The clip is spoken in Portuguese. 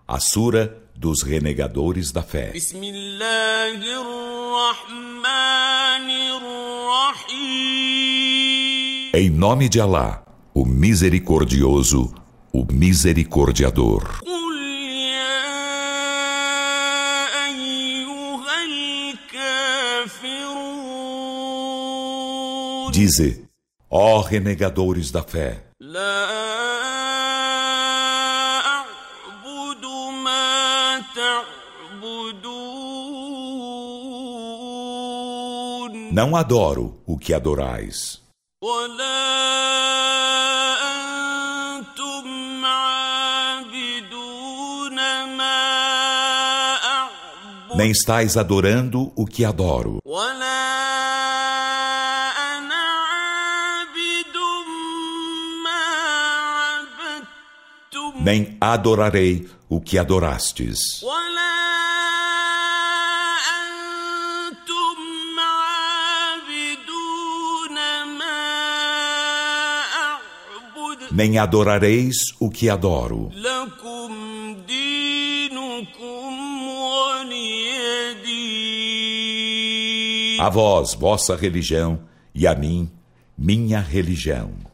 A Sura dos Renegadores da Fé. Em nome de Alá, o Misericordioso, o Misericordiador. Dize, ó renegadores da fé, não adoro o que adorais, nem estáis adorando o que adoro, nem adorarei o que adorastes, nem adorareis o que adoro. A vós, vossa religião, e a mim, minha religião.